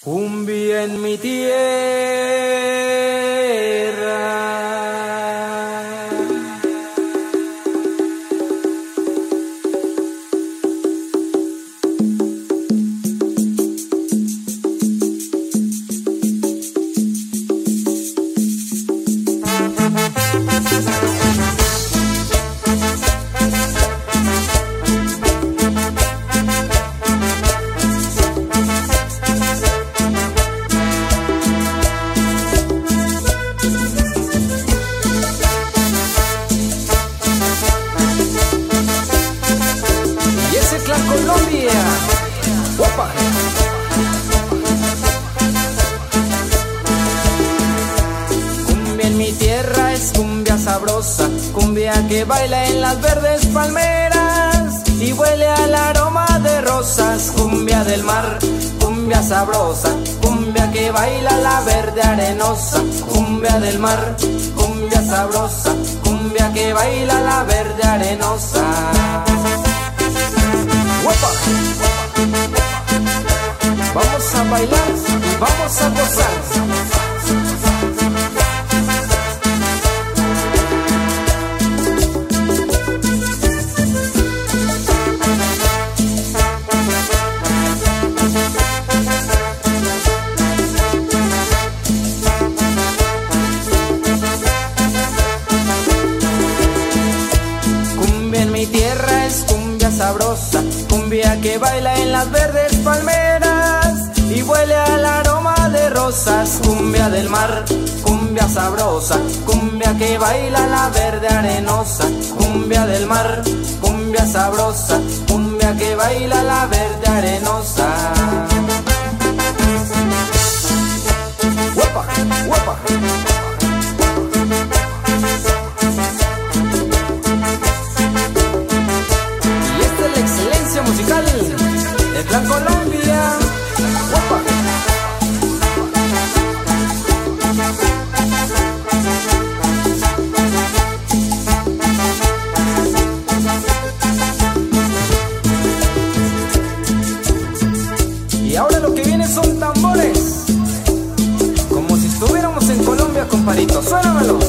Cumbia en mi tierra. Colombia, ¡opa! Cumbia en mi tierra es cumbia sabrosa, cumbia que baila en las verdes palmeras y huele al aroma de rosas. Cumbia del mar, cumbia sabrosa, cumbia que baila la verde arenosa. Cumbia del mar, cumbia sabrosa, cumbia que baila la verde arenosa. Vamos a bailar y vamos a gozar. Cumbia en mi tierra es cumbia sabrosa, cumbia que baila en las verdes palmeras y huele al aroma de rosas. Cumbia del mar, cumbia sabrosa, cumbia que baila la verde arenosa. Cumbia del mar, cumbia sabrosa, cumbia que baila la verde arenosa. ¡Huepa! ¡Huepa! Y esta es la excelencia musical de Plan Colombia. ¡Opa! Y ahora lo que viene son tambores, como si estuviéramos en Colombia, compadrito. Suénamelos.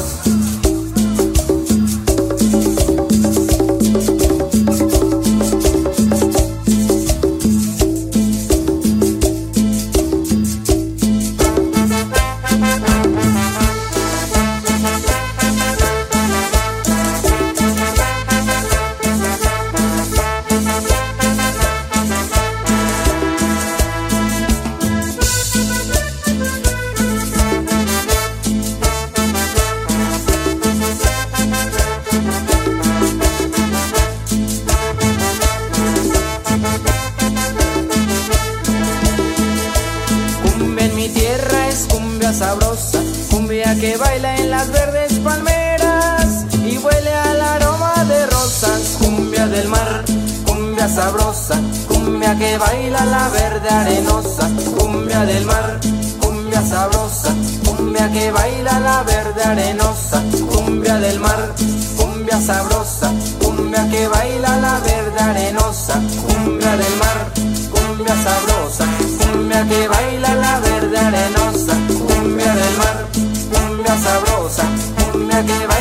Sabrosa, cumbia que baila en las verdes palmeras y huele al aroma de rosas. Cumbia del mar, cumbia sabrosa, cumbia que baila la verde arenosa. Cumbia del mar, cumbia sabrosa, cumbia que baila la verde arenosa. Cumbia del mar, cumbia sabrosa, cumbia que baila la verde arenosa. Cumbia del mar, cumbia sabrosa, cumbia que baila la verde arenosa. Cumbia del mar, cumbia sabrosa, cumbia que